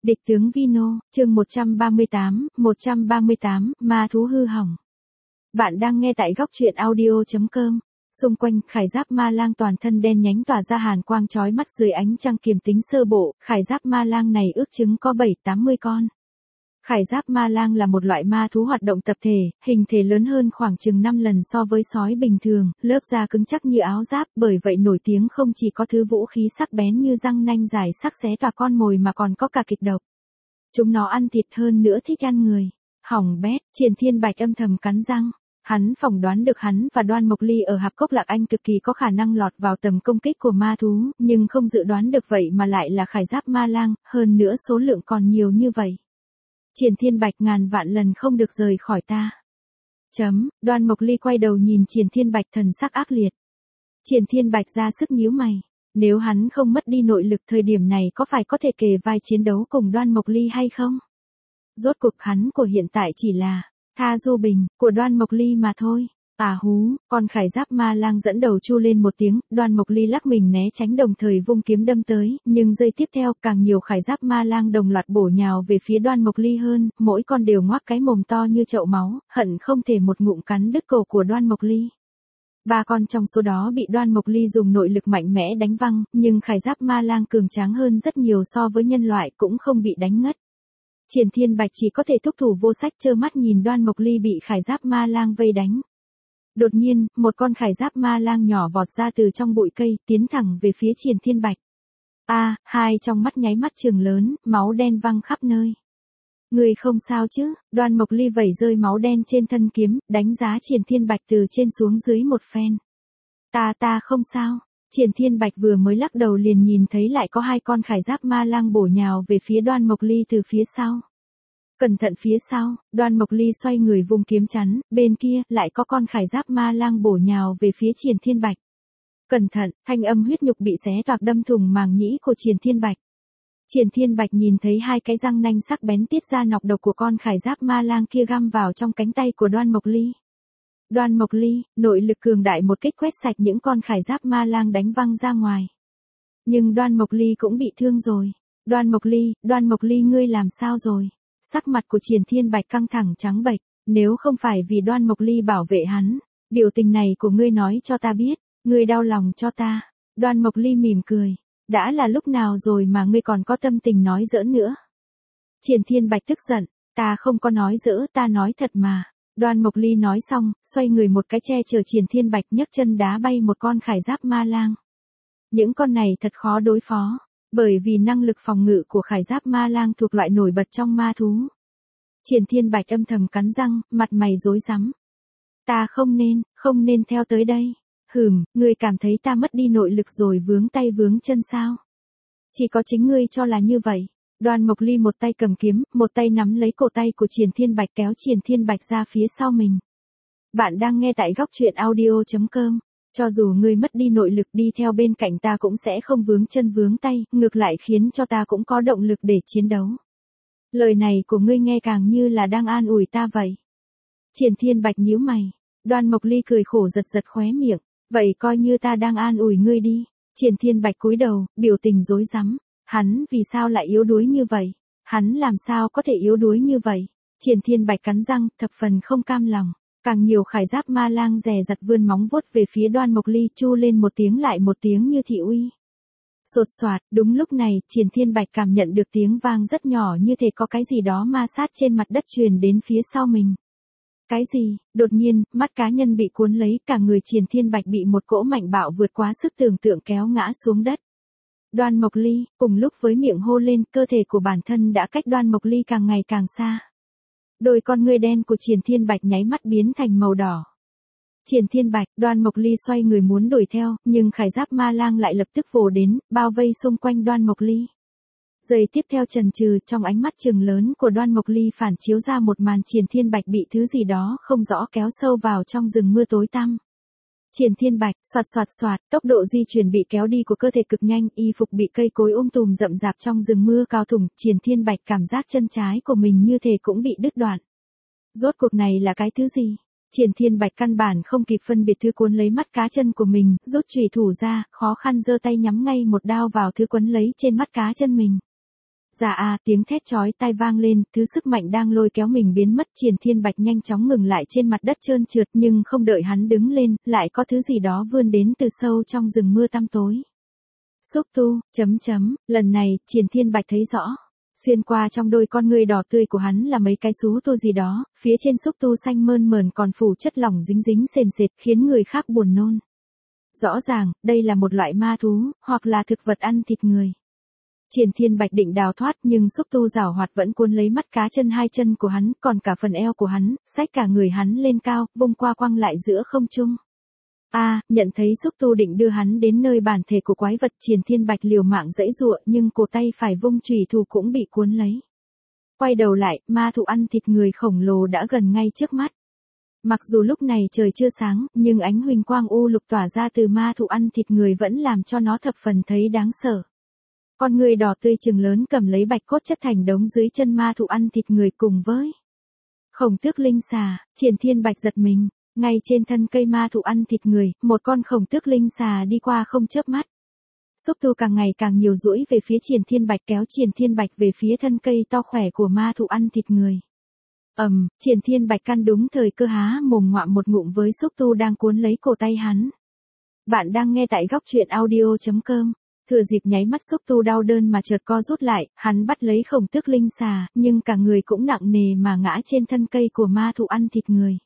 Địch tướng Vino, chương 138, ma thú hư hỏng. Bạn đang nghe tại góc truyện audio.com. Xung quanh, khải giáp ma lang toàn thân đen nhánh tỏa ra hàn quang chói mắt dưới ánh trăng kiềm tính sơ bộ, khải giáp ma lang này ước chừng có 7-80 con. Khải giáp ma lang là một loại ma thú hoạt động tập thể, hình thể lớn hơn khoảng chừng 5 lần so với sói bình thường, lớp da cứng chắc như áo giáp, bởi vậy nổi tiếng không chỉ có thứ vũ khí sắc bén như răng nanh dài sắc xé toạc con mồi mà còn có cả kịch độc. Chúng nó ăn thịt hơn nữa thích ăn người. Hỏng bét, Triển Thiên Bạch âm thầm cắn răng. Hắn phỏng đoán được hắn và Đoan Mộc Ly ở Hạp Cốc Lạc Anh cực kỳ có khả năng lọt vào tầm công kích của ma thú, nhưng không dự đoán được vậy mà lại là khải giáp ma lang, hơn nữa số lượng còn nhiều như vậy. Triển Thiên Bạch ngàn vạn lần không được rời khỏi ta. Đoan Mộc Ly quay đầu nhìn Triển Thiên Bạch thần sắc ác liệt. Triển Thiên Bạch ra sức nhíu mày. Nếu hắn không mất đi nội lực thời điểm này có phải có thể kề vai chiến đấu cùng Đoan Mộc Ly hay không? Rốt cuộc hắn của hiện tại chỉ là Tha Du Bình của Đoan Mộc Ly mà thôi. Hú, con khải giáp ma lang dẫn đầu chu lên một tiếng, Đoan Mộc Ly lắc mình né tránh đồng thời vung kiếm đâm tới, nhưng giây tiếp theo càng nhiều khải giáp ma lang đồng loạt bổ nhào về phía Đoan Mộc Ly hơn, mỗi con đều ngoác cái mồm to như chậu máu, hận không thể một ngụm cắn đứt cổ của Đoan Mộc Ly. 3 con trong số đó bị Đoan Mộc Ly dùng nội lực mạnh mẽ đánh văng, nhưng khải giáp ma lang cường tráng hơn rất nhiều so với nhân loại cũng không bị đánh ngất. Triển Thiên Bạch chỉ có thể thúc thủ vô sách trơ mắt nhìn Đoan Mộc Ly bị khải giáp ma lang vây đánh. Đột nhiên, một con khải giáp ma lang nhỏ vọt ra từ trong bụi cây, tiến thẳng về phía Triển Thiên Bạch. Hai trong mắt nháy mắt trừng lớn, máu đen văng khắp nơi. Người không sao chứ? Đoan Mộc Ly vẩy rơi máu đen trên thân kiếm, đánh giá Triển Thiên Bạch từ trên xuống dưới một phen. Ta không sao. Triển Thiên Bạch vừa mới lắc đầu liền nhìn thấy lại có 2 con khải giáp ma lang bổ nhào về phía Đoan Mộc Ly từ phía sau. Cẩn thận phía sau, Đoan Mộc Ly xoay người vung kiếm chắn, bên kia lại có con khải giáp ma lang bổ nhào về phía Triển Thiên Bạch. Cẩn thận, thanh âm huyết nhục bị xé toạc đâm thủng màng nhĩ của Triển Thiên Bạch. Triển Thiên Bạch nhìn thấy 2 cái răng nanh sắc bén tiết ra nọc độc của con khải giáp ma lang kia găm vào trong cánh tay của Đoan Mộc Ly. Đoan Mộc Ly, nội lực cường đại một kích quét sạch những con khải giáp ma lang đánh văng ra ngoài. Nhưng Đoan Mộc Ly cũng bị thương rồi. Đoan Mộc Ly ngươi làm sao rồi? Sắc mặt của Triển Thiên Bạch căng thẳng trắng bệch, nếu không phải vì Đoan Mộc Ly bảo vệ hắn, biểu tình này của ngươi nói cho ta biết, ngươi đau lòng cho ta. Đoan Mộc Ly mỉm cười, đã là lúc nào rồi mà ngươi còn có tâm tình nói giỡn nữa? Triển Thiên Bạch tức giận, ta không có nói giỡn, ta nói thật mà. Đoan Mộc Ly nói xong, xoay người một cái che chở Triển Thiên Bạch nhấc chân đá bay một con khải giáp ma lang. Những con này thật khó đối phó, bởi vì năng lực phòng ngự của khải giáp ma lang thuộc loại nổi bật trong ma thú. Triển Thiên Bạch âm thầm cắn răng, mặt mày rối rắm. Ta không nên theo tới đây. Ngươi cảm thấy ta mất đi nội lực rồi vướng tay vướng chân sao? Chỉ có chính ngươi cho là như vậy. Đoan Mộc Ly một tay cầm kiếm, một tay nắm lấy cổ tay của Triển Thiên Bạch kéo Triển Thiên Bạch ra phía sau mình. Bạn đang nghe tại góc truyện audio.com. Cho dù ngươi mất đi nội lực đi theo bên cạnh ta cũng sẽ không vướng chân vướng tay, ngược lại khiến cho ta cũng có động lực để chiến đấu. Lời này của ngươi nghe càng như là đang an ủi ta vậy. Triển Thiên Bạch nhíu mày. Đoan Mộc Ly cười khổ giật khóe miệng. Vậy coi như ta đang an ủi ngươi đi. Triển Thiên Bạch cúi đầu, biểu tình rối rắm. Hắn vì sao lại yếu đuối như vậy? Hắn làm sao có thể yếu đuối như vậy? Triển Thiên Bạch cắn răng, thập phần không cam lòng. Càng nhiều khải giáp ma lang dè dặt vươn móng vuốt về phía Đoan Mộc Ly chu lên một tiếng lại một tiếng như thị uy. Sột soạt, đúng lúc này, Triển Thiên Bạch cảm nhận được tiếng vang rất nhỏ như thể có cái gì đó ma sát trên mặt đất truyền đến phía sau mình. Cái gì? Đột nhiên, mắt cá nhân bị cuốn lấy, cả người Triển Thiên Bạch bị một cỗ mạnh bạo vượt quá sức tưởng tượng kéo ngã xuống đất. Đoan Mộc Ly, cùng lúc với miệng hô lên, cơ thể của bản thân đã cách Đoan Mộc Ly càng ngày càng xa. Đôi con ngươi đen của Triển Thiên Bạch nháy mắt biến thành màu đỏ. Triển Thiên Bạch, Đoan Mộc Ly xoay người muốn đuổi theo, nhưng khải giáp ma lang lại lập tức vồ đến, bao vây xung quanh Đoan Mộc Ly. Giây tiếp theo chần chừ, trong ánh mắt trừng lớn của Đoan Mộc Ly phản chiếu ra một màn Triển Thiên Bạch bị thứ gì đó không rõ kéo sâu vào trong rừng mưa tối tăm. Triển Thiên Bạch, xoạt, tốc độ di chuyển bị kéo đi của cơ thể cực nhanh, y phục bị cây cối tùm rậm rạp trong rừng mưa cao thủng, Triển Thiên Bạch cảm giác chân trái của mình như thể cũng bị đứt đoạn. Rốt cuộc này là cái thứ gì? Triển Thiên Bạch căn bản không kịp phân biệt thứ cuốn lấy mắt cá chân của mình, rút chùy thủ ra, khó khăn giơ tay nhắm ngay một đao vào thứ quấn lấy trên mắt cá chân mình. Dạ tiếng thét chói tai vang lên, thứ sức mạnh đang lôi kéo mình biến mất. Triển Thiên Bạch nhanh chóng ngừng lại trên mặt đất trơn trượt, nhưng không đợi hắn đứng lên, lại có thứ gì đó vươn đến từ sâu trong rừng mưa tăm tối. Xúc tu, lần này, Triển Thiên Bạch thấy rõ. Xuyên qua trong đôi con ngươi đỏ tươi của hắn là mấy cái xú tu gì đó, phía trên xúc tu xanh mơn mởn còn phủ chất lỏng dính dính sền sệt khiến người khác buồn nôn. Rõ ràng, đây là một loại ma thú, hoặc là thực vật ăn thịt người. Triển Thiên Bạch định đào thoát nhưng xúc tu giảo hoạt vẫn cuốn lấy mắt cá chân hai chân của hắn, còn cả phần eo của hắn, xách cả người hắn lên cao, vung qua quăng lại giữa không trung. Nhận thấy xúc tu định đưa hắn đến nơi bản thể của quái vật, Triển Thiên Bạch liều mạng giãy giụa nhưng cổ tay phải vung chùy thủ cũng bị cuốn lấy. Quay đầu lại, ma thú ăn thịt người khổng lồ đã gần ngay trước mắt. Mặc dù lúc này trời chưa sáng, nhưng ánh huỳnh quang u lục tỏa ra từ ma thú ăn thịt người vẫn làm cho nó thập phần thấy đáng sợ. Con người đỏ tươi trừng lớn cầm lấy bạch cốt chất thành đống dưới chân ma thú ăn thịt người cùng với Khổng Tước Linh Xà. Triển Thiên Bạch giật mình, ngay trên thân cây ma thú ăn thịt người, một con Khổng Tước Linh Xà đi qua không chớp mắt. Xúc tu càng ngày càng nhiều duỗi về phía Triển Thiên Bạch, kéo Triển Thiên Bạch về phía thân cây to khỏe của ma thú ăn thịt người. Triển Thiên Bạch căn đúng thời cơ há mồm ngoạm một ngụm với xúc tu đang cuốn lấy cổ tay hắn. Bạn đang nghe tại góc truyện audio.com. Thừa dịp nháy mắt xúc tu đau đớn mà chợt co rút lại, hắn bắt lấy Khổng Tước Linh Xà, nhưng cả người cũng nặng nề mà ngã trên thân cây của ma thú ăn thịt người.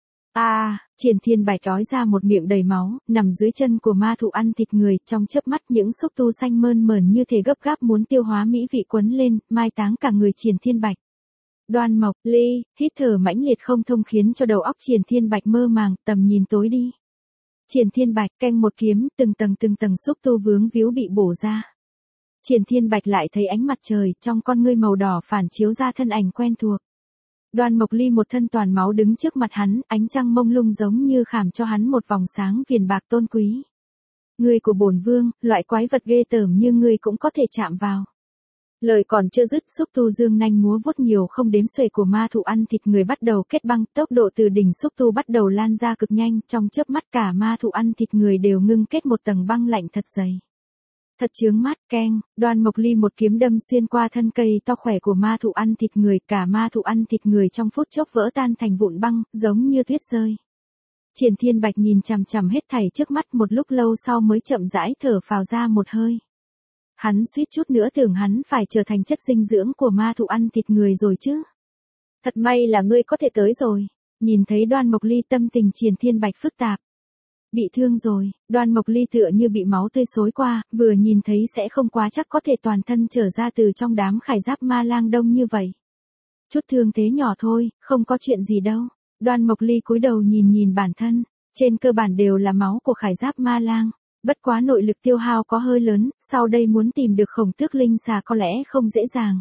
Triển Thiên Bạch ói ra một miệng đầy máu, nằm dưới chân của ma thú ăn thịt người, trong chớp mắt những xúc tu xanh mơn mởn như thể gấp gáp muốn tiêu hóa mỹ vị quấn lên, mai táng cả người Triển Thiên Bạch. Đoan Mộc Ly hít thở mãnh liệt không thông khiến cho đầu óc Triển Thiên Bạch mơ màng, tầm nhìn tối đi. Triển Thiên Bạch canh một kiếm, từng tầng xúc tu vướng víu bị bổ ra. Triển Thiên Bạch lại thấy ánh mặt trời, trong con ngươi màu đỏ phản chiếu ra thân ảnh quen thuộc. Đoan Mộc Ly một thân toàn máu đứng trước mặt hắn, ánh trăng mông lung giống như khảm cho hắn một vòng sáng viền bạc tôn quý. Ngươi của bổn vương, loại quái vật ghê tởm như ngươi cũng có thể chạm vào. Lời còn chưa dứt, xúc tu dương nanh múa vuốt nhiều không đếm xuể của ma thú ăn thịt người bắt đầu kết băng, tốc độ từ đỉnh xúc tu bắt đầu lan ra cực nhanh, trong chớp mắt cả ma thú ăn thịt người đều ngưng kết một tầng băng lạnh thật dày. Thật chướng mắt, keng, Đoan Mộc Ly một kiếm đâm xuyên qua thân cây to khỏe của ma thú ăn thịt người, cả ma thú ăn thịt người trong phút chốc vỡ tan thành vụn băng, giống như tuyết rơi. Triển Thiên Bạch nhìn chằm chằm hết thảy trước mắt một lúc lâu sau mới chậm rãi thở phào ra một hơi. Hắn suýt chút nữa tưởng hắn phải trở thành chất dinh dưỡng của ma thú ăn thịt người rồi chứ. Thật may là ngươi có thể tới rồi. Nhìn thấy Đoan Mộc Ly tâm tình Triển Thiên Bạch phức tạp. Bị thương rồi, Đoan Mộc Ly tựa như bị máu tươi xối qua, vừa nhìn thấy sẽ không quá chắc có thể toàn thân trở ra từ trong đám khải giáp ma lang đông như vậy. Chút thương thế nhỏ thôi, không có chuyện gì đâu. Đoan Mộc Ly cúi đầu nhìn bản thân, trên cơ bản đều là máu của khải giáp ma lang. Bất quá nội lực tiêu hao có hơi lớn, sau đây muốn tìm được Khổng Tước Linh Xà có lẽ không dễ dàng.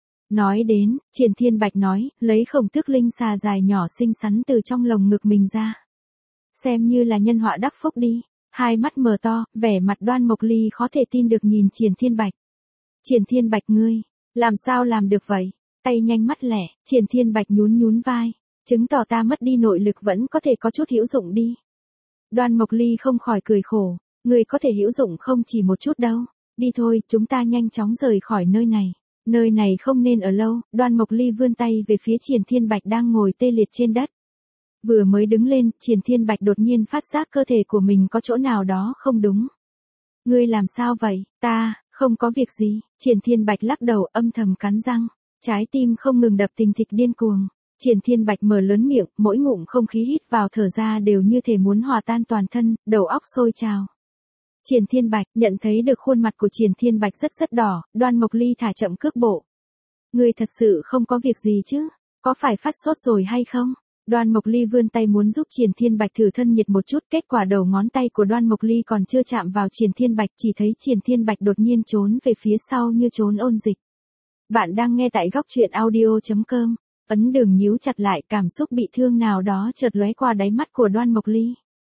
Nói đến, Triển Thiên Bạch nói, lấy Khổng Tước Linh Xà dài nhỏ xinh xắn từ trong lồng ngực mình ra. Xem như là nhân họa đắc phúc đi. Hai mắt mở to, vẻ mặt Đoan Mộc Ly khó thể tin được nhìn Triển Thiên Bạch. Triển Thiên Bạch ngươi, làm sao làm được vậy? Tay nhanh mắt lẹ, Triển Thiên Bạch nhún vai, chứng tỏ ta mất đi nội lực vẫn có thể có chút hữu dụng đi. Đoan Mộc Ly không khỏi cười khổ. Người có thể hữu dụng không chỉ một chút đâu. Đi thôi, chúng ta nhanh chóng rời khỏi nơi này. Nơi này không nên ở lâu. Đoan Mộc Ly vươn tay về phía Triển Thiên Bạch đang ngồi tê liệt trên đất. Vừa mới đứng lên, Triển Thiên Bạch đột nhiên phát giác cơ thể của mình có chỗ nào đó không đúng. Ngươi làm sao vậy? Ta, không có việc gì. Triển Thiên Bạch lắc đầu âm thầm cắn răng. Trái tim không ngừng đập thình thịch điên cuồng. Triển Thiên Bạch mở lớn miệng, mỗi ngụm không khí hít vào thở ra đều như thể muốn hòa tan toàn thân, đầu óc sôi trào. Triển Thiên Bạch nhận thấy được khuôn mặt của Triển Thiên Bạch rất đỏ, Đoan Mộc Ly thả chậm cước bộ. Ngươi thật sự không có việc gì chứ? Có phải phát sốt rồi hay không? Đoan Mộc Ly vươn tay muốn giúp Triển Thiên Bạch thử thân nhiệt một chút, kết quả đầu ngón tay của Đoan Mộc Ly còn chưa chạm vào Triển Thiên Bạch, chỉ thấy Triển Thiên Bạch đột nhiên trốn về phía sau như trốn ôn dịch. Bạn đang nghe tại góc truyện audio.com. Ấn đường nhíu chặt lại, cảm xúc bị thương nào đó chợt lóe qua đáy mắt của Đoan Mộc Ly.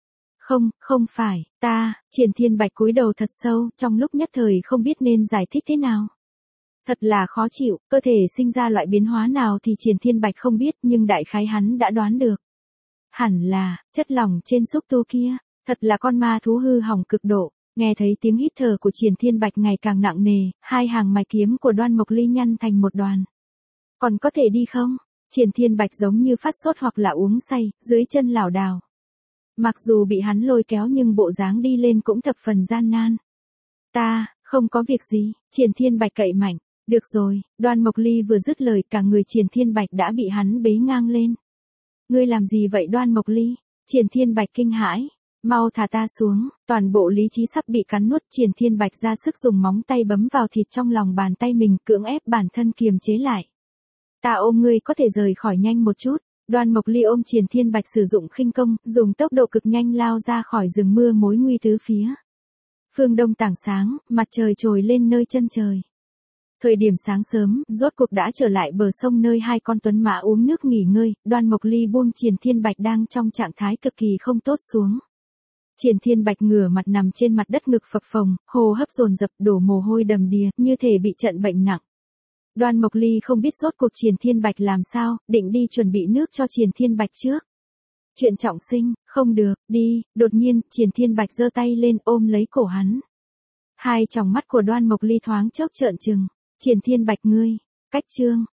Không phải, ta, Triển Thiên Bạch cúi đầu thật sâu, trong lúc nhất thời không biết nên giải thích thế nào. Thật là khó chịu, cơ thể sinh ra loại biến hóa nào thì Triển Thiên Bạch không biết, nhưng đại khái hắn đã đoán được. Hẳn là, chất lỏng trên xúc tu kia, thật là con ma thú hư hỏng cực độ. Nghe thấy tiếng hít thở của Triển Thiên Bạch ngày càng nặng nề, hai hàng mày kiếm của Đoan Mộc Ly nhăn thành một đoàn. Còn có thể đi không? Triển Thiên Bạch giống như phát sốt hoặc là uống say, dưới chân lảo đảo. Mặc dù bị hắn lôi kéo nhưng bộ dáng đi lên cũng thập phần gian nan. Ta, không có việc gì, Triển Thiên Bạch cậy mạnh. Được rồi, Đoan Mộc Ly vừa dứt lời cả người Triển Thiên Bạch đã bị hắn bế ngang lên. Ngươi làm gì vậy Đoan Mộc Ly? Triển Thiên Bạch kinh hãi. Mau thả ta xuống, toàn bộ lý trí sắp bị cắn nuốt. Triển Thiên Bạch ra sức dùng móng tay bấm vào thịt trong lòng bàn tay mình, cưỡng ép bản thân kiềm chế lại. Ta ôm ngươi có thể rời khỏi nhanh một chút. Đoan Mộc Ly ôm Triển Thiên Bạch sử dụng khinh công, dùng tốc độ cực nhanh lao ra khỏi rừng mưa mối nguy tứ phía. Phương đông tảng sáng, mặt trời trồi lên nơi chân trời. Thời điểm sáng sớm, rốt cuộc đã trở lại bờ sông nơi hai con tuấn mã uống nước nghỉ ngơi. Đoan Mộc Ly buông Triển Thiên Bạch đang trong trạng thái cực kỳ không tốt xuống. Triển Thiên Bạch ngửa mặt nằm trên mặt đất, ngực phập phồng, hô hấp dồn dập, đổ mồ hôi đầm đìa, như thể bị trận bệnh nặng. Đoan Mộc Ly không biết rốt cuộc Triển Thiên Bạch làm sao, định đi chuẩn bị nước cho Triển Thiên Bạch trước. Chuyện trọng sinh, không được, đi. Đột nhiên, Triển Thiên Bạch giơ tay lên ôm lấy cổ hắn. Hai tròng mắt của Đoan Mộc Ly thoáng chốc trợn trừng. Triển Thiên Bạch ngươi, cách chương.